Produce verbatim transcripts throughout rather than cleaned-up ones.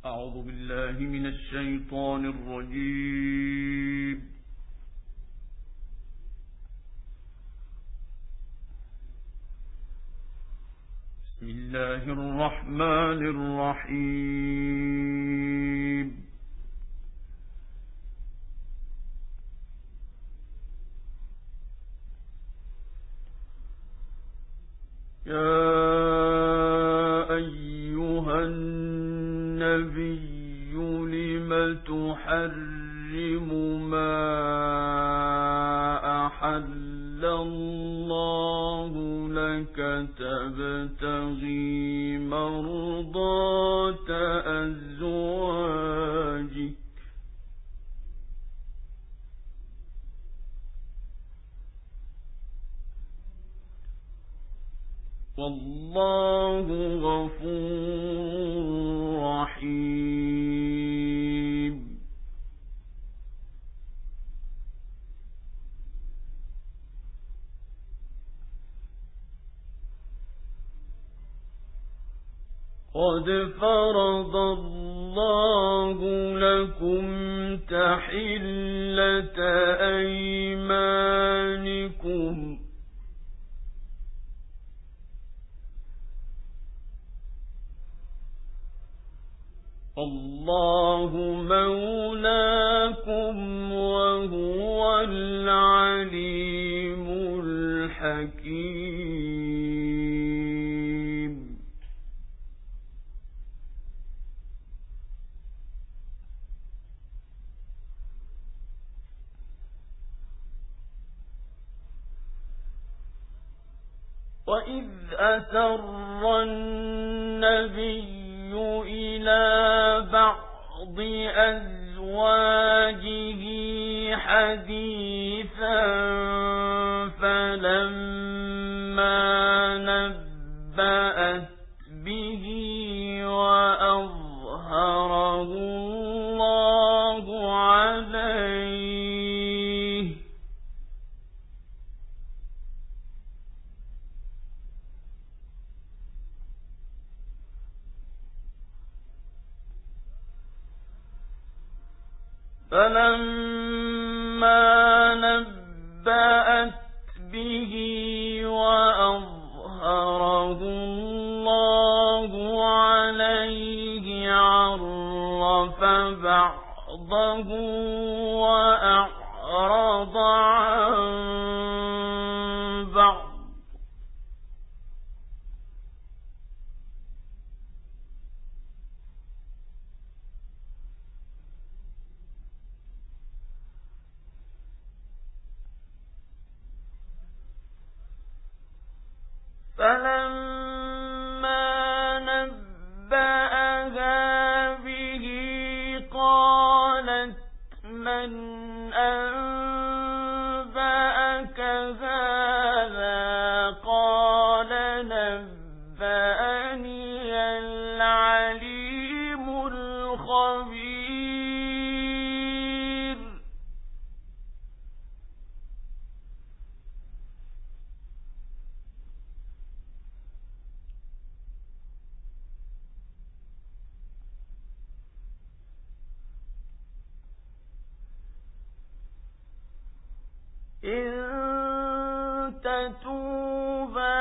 أعوذ بالله من الشيطان الرجيم. بسم الله الرحمن الرحيم. يا أيها النبي لم تحرم ما أحل الله لك تبتغي مرضات أزواجك والله غفور رحيم. قد فرض الله لكم تحلة أيمانكم الله مولاكم وهو العليم الحكيم. وإذ أسر النبي إلى بعض أزواجه حديثا فلما نبأت به وأظهره الله عليه فلما نبأت به وأظهره الله عليه عرف بعضه وأعرض عن بعض فلما نبأها به قالت من أنبأك هذا قال نبأني العليم الخبير. إن تتوبا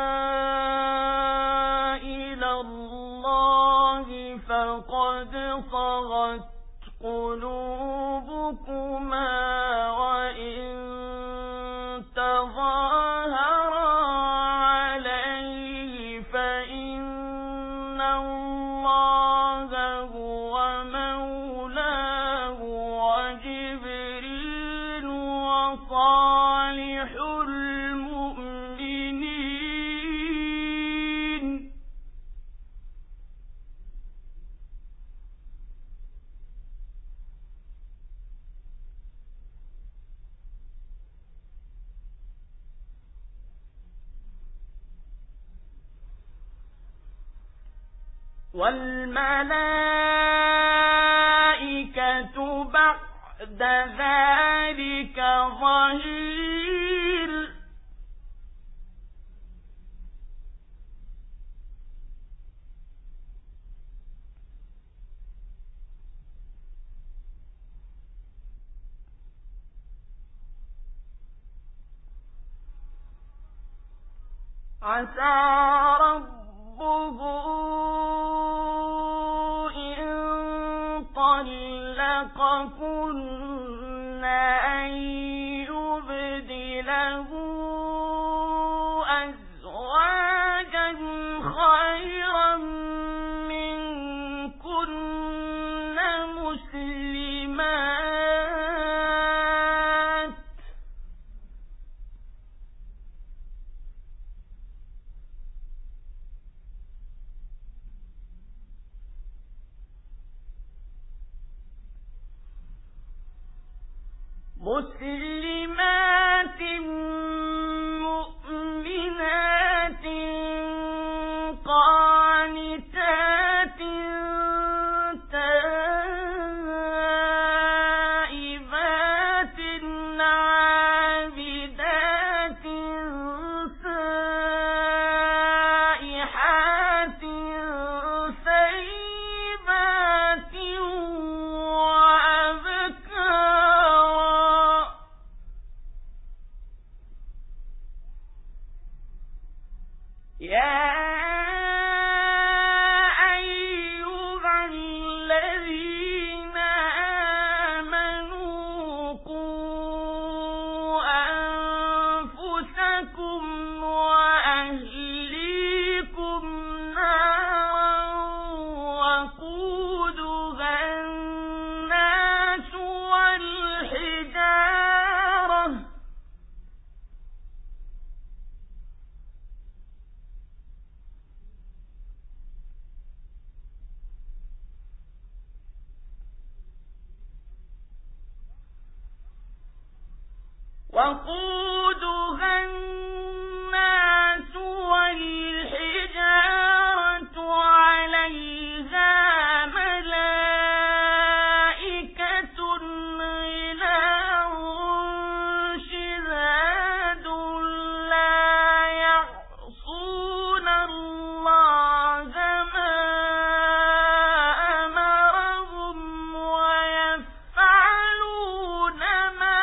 إلى الله فقد صغت قلوبكما وإن تظاهرا عليه فإن الله هو مولاه وجبريل وصالح المؤمنين. والملائكة بعد ذلك ظهير. عسى ربه إن طلقكن أن يبدله أزواجا خيرا منكن مسلمات مسلمات مؤمنات قانتات تائبات عابدات سائحات ثيبات وأبكارا يا أيها الذين آمنوا قوا أنفسكم وأهليكم نارا وقودها الناس والحجارة وقودها الناس والحجارة عليها ملائكة غلاظ شداد لا يعصون الله ما أمرهم ويفعلون ما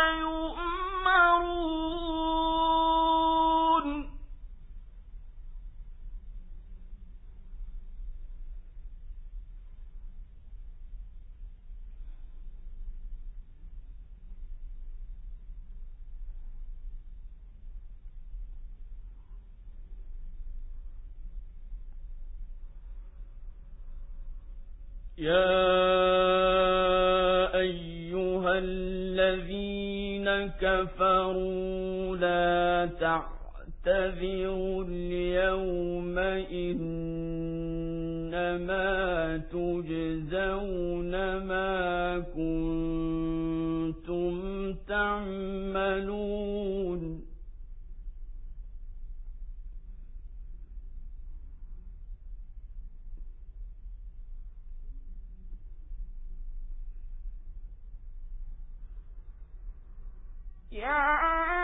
يؤمرون يا أيها الذين كفروا لا تعتذروا اليوم إنما تجزون ما كنتم تعملون يا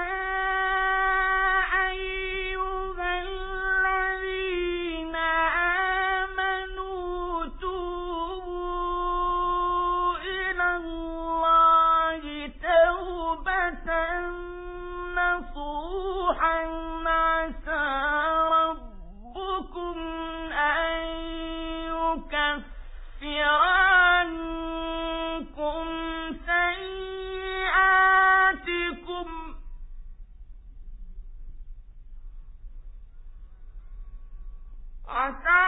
أيها الذين آمنوا توبوا إلى الله توبة نصوحا عسى ربكم أن يكفر عنكم سيئاتكم عسى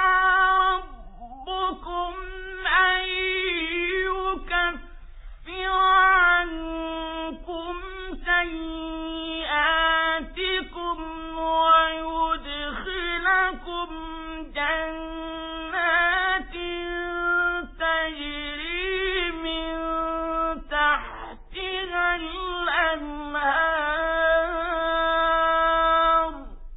ربكم أن يكفر عنكم سيئاتكم ويدخلكم جنات تجري من تحتها الأنهار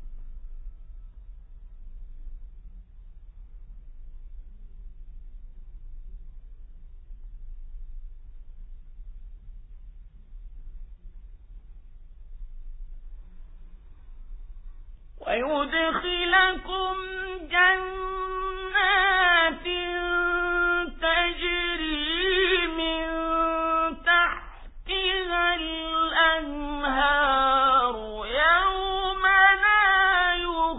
ويدخلكم جنات تجري من تحتها الأنهار يوم لا يخزي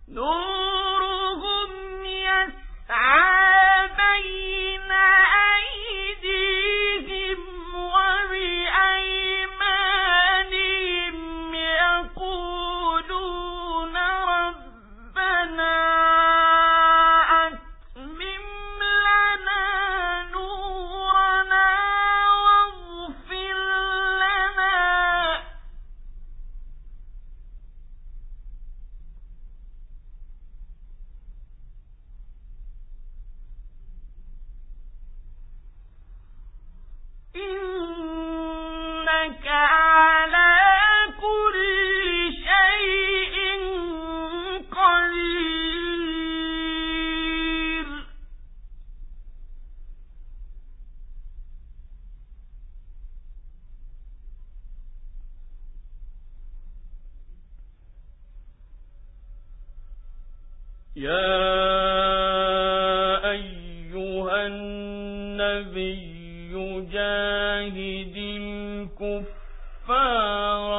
نورهم يسعى بين أيديهم وبأيمانهم يقولون ربنا أتمم لنا نورنا واغفر لنا إنك على كل شيء قدير. يا أيها النبي جاهد الكفار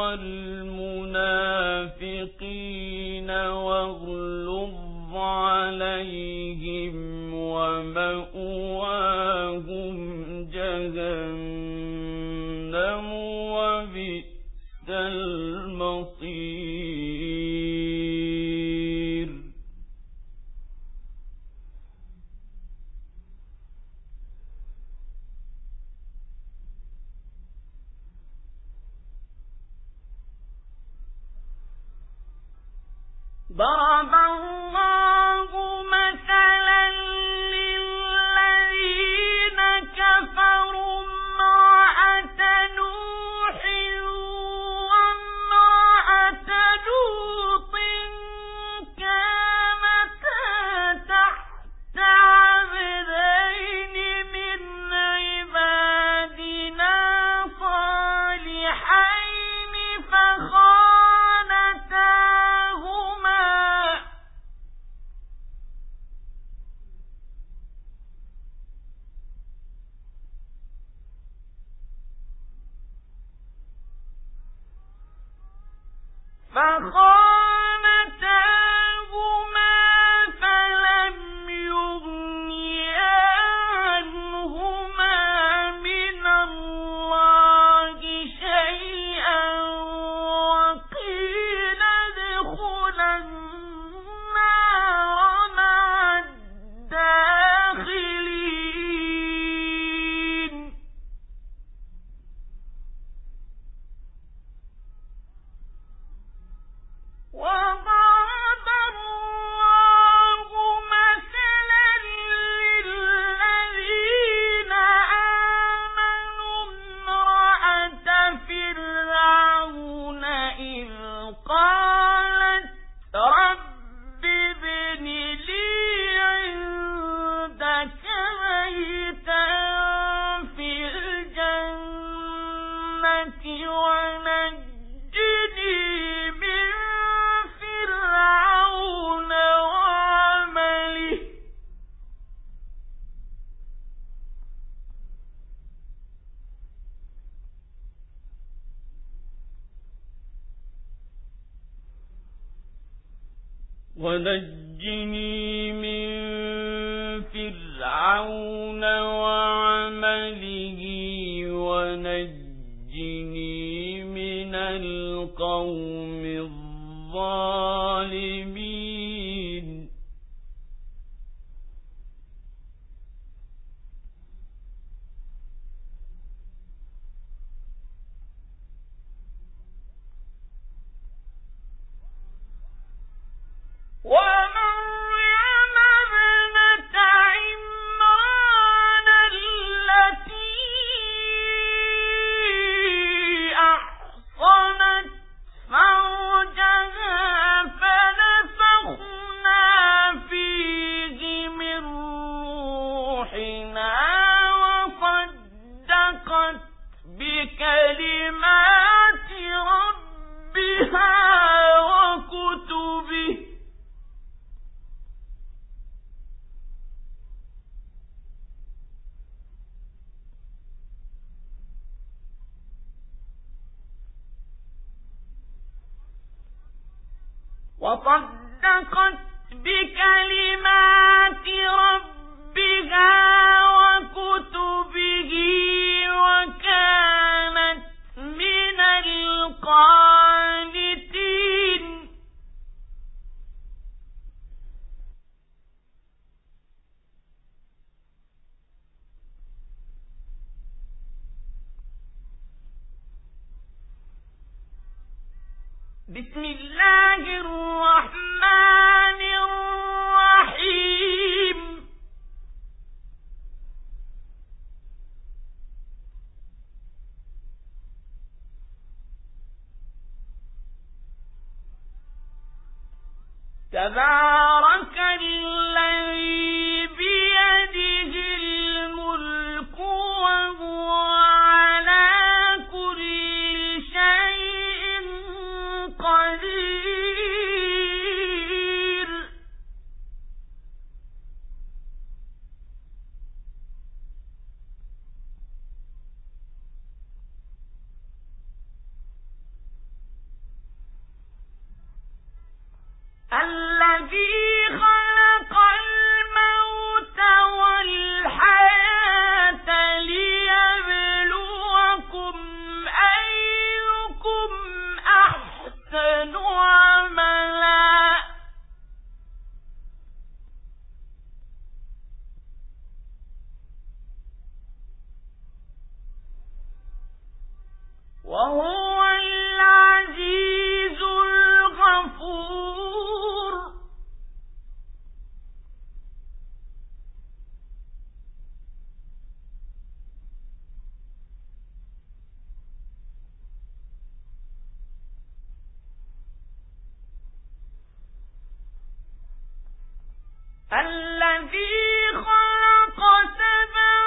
والمنافقين واغلظ عليهم ومأواهم جهنم وبئس المصير. ضرب الله مثلا للذين كفروا امرأة نوح وامرأة لوط كانتا تحت عبدين من عبادنا صالحين فخانتاهما فخانتاهما فلم يغنيا عنهما من الله شيئا وقيل ادخلا النار مع الداخلين. وضرب الله مثلا للذين آمنوا امرأة فرعون إذ قالت رب ابن لي عندك بيتا في الجنة ونجني من فرعون وعمله ونجني من فرعون وعمله ونجني من القوم الظالمين. ومريم ابنة عمران التي أحصنت فرجها فنفخنا فيه من روحنا وصدقت بكلمات ربها وكتبه وصدقت وصدقت بكلمات ربها وكتبه وكانت من القانتين. بسم الله الرحمن الرحيم. تبارك الذي بيده الملك وهو على كل شيء قدير. الذي خلق الموت والحياة ليبلوكم أيكم أحسن عملا وهو العزيز الغفور. الذي خلق سبع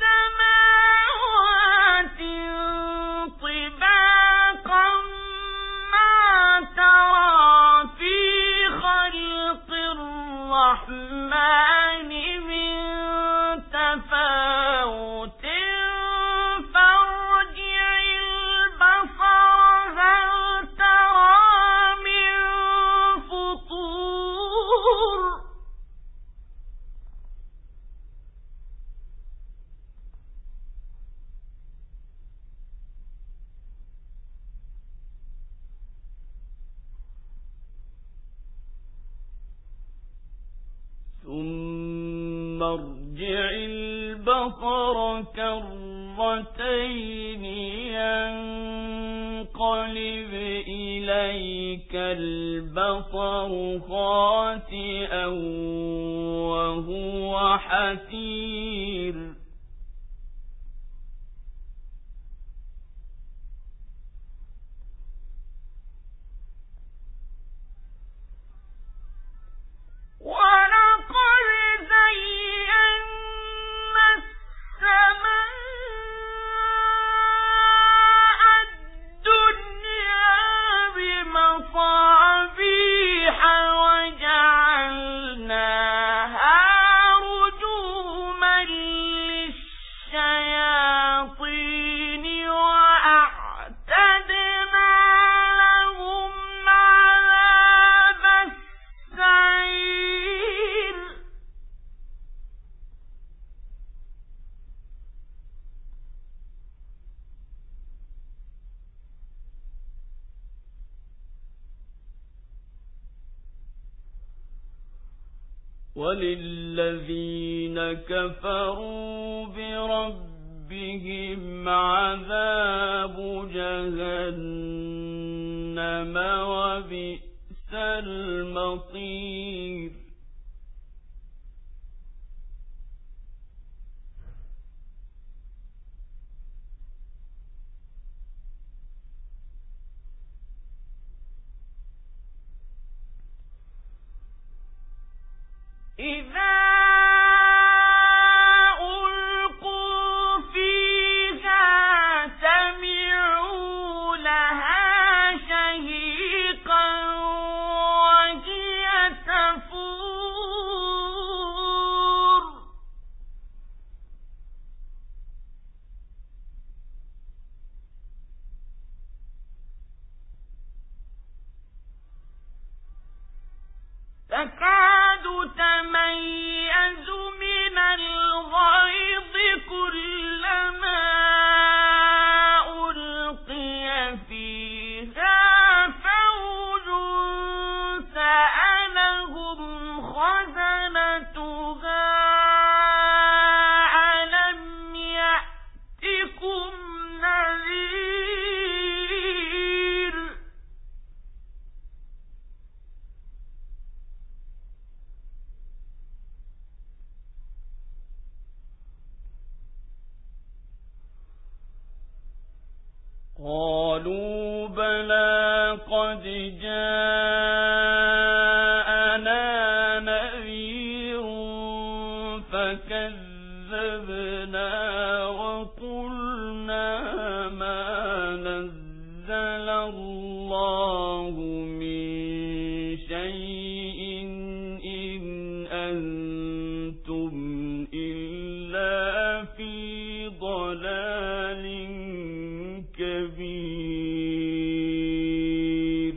سماوات طباقا ما ترى في خلق الرحمن من تفاوت فارجع البصر هل ترى من فطور. ثم ارجع البصر كرتين ينقلب إليك البصر خاسئا وهو حسير. ولقد زينا السماء الدنيا بمصابيح وجعلناها رجوما للشياطين وأعتدنا لهم عذاب السعير. وللذين كفروا بربهم عذاب جهنم وبئس المصير. إذا ألقوا فيها سمعوا لها شهيقا وهي تفور. تكاد تميز من الغيظ كلما ألقي فيها فوج سألهم خزنتها ألم يأتكم نذير قالوا بلى قد جاءنا نذير فكذبنا وقلنا ما نزل الله من شيء إن أنتم إلا في ضلال كبير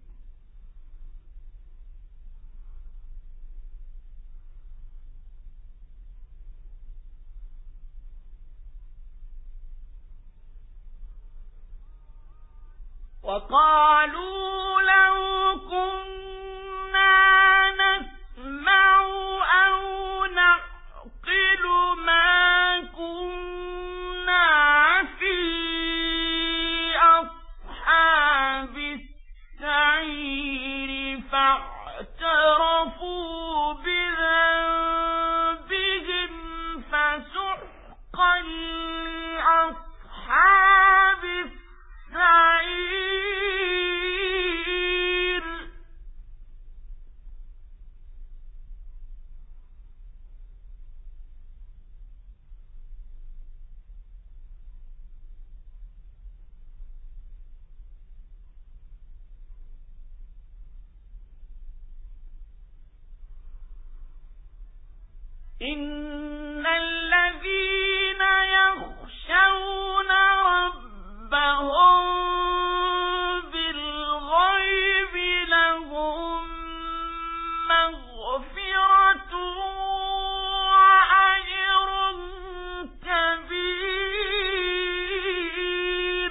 وقالوا لو كنا نسمع أو نعقل ما كنا في أصحاب السعير فاعترفوا بذنبهم فسحقا لأصحاب السعير إن الذين يخشون ربهم بالغيب لهم مغفرة وأجر كبير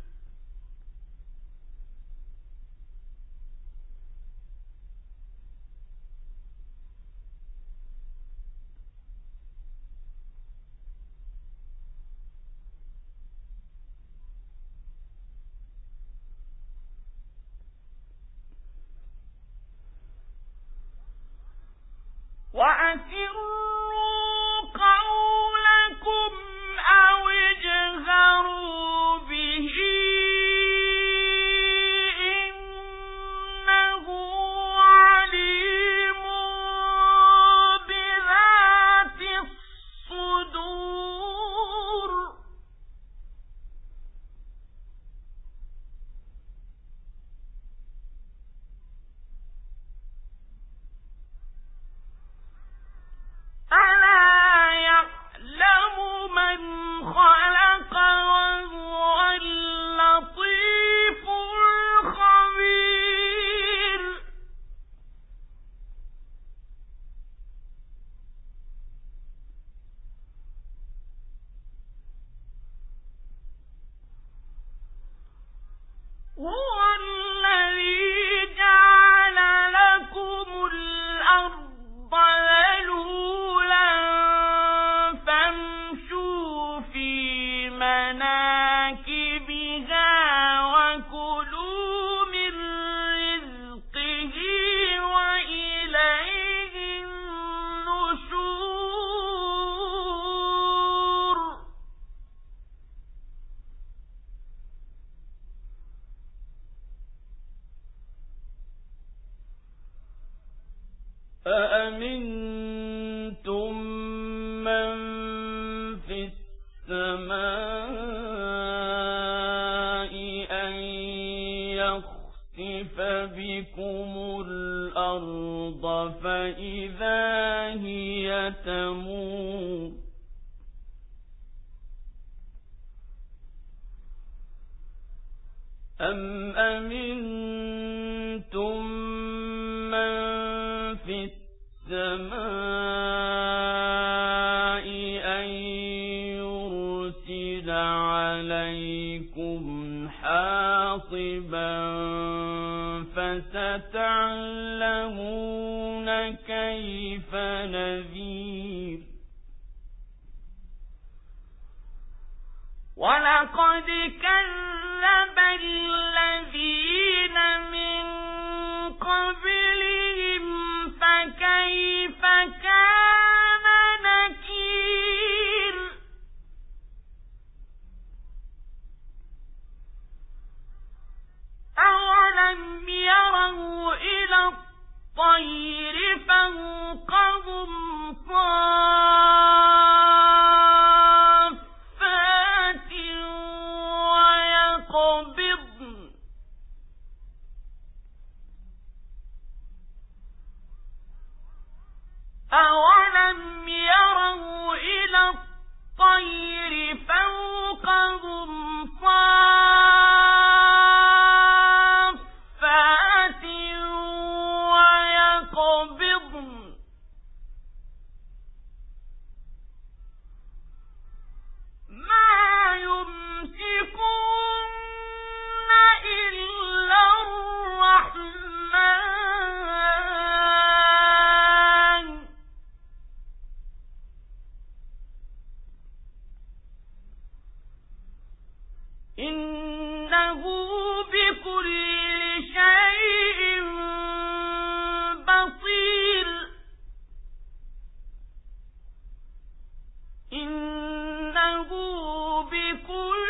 وأسروا قولكم أو اجهروا به إنه عليم بذات الصدور ألا يعلم من خلق وهو اللطيف الخبير هو الذي جعل لكم الأرض ذلولا فامشوا في مناكبها وكلوا من رزقه وإليه النشور أأمنتم من في السماء أن يخسف بكم الأرض فإذا هي تمور أم أمنتم من في عليكم حاصبا فستعلمون كيف نذير ولقد كذب الذين من قبلهم فكيف كان نكير أولم يروا إلى الطير فوقهم صافات ويقبضن أولم يروا إلى الطير فوقهم صافات ويقبضن ما يمسكون إلا الرحمن إنه بكل شيء بصير إنه بكل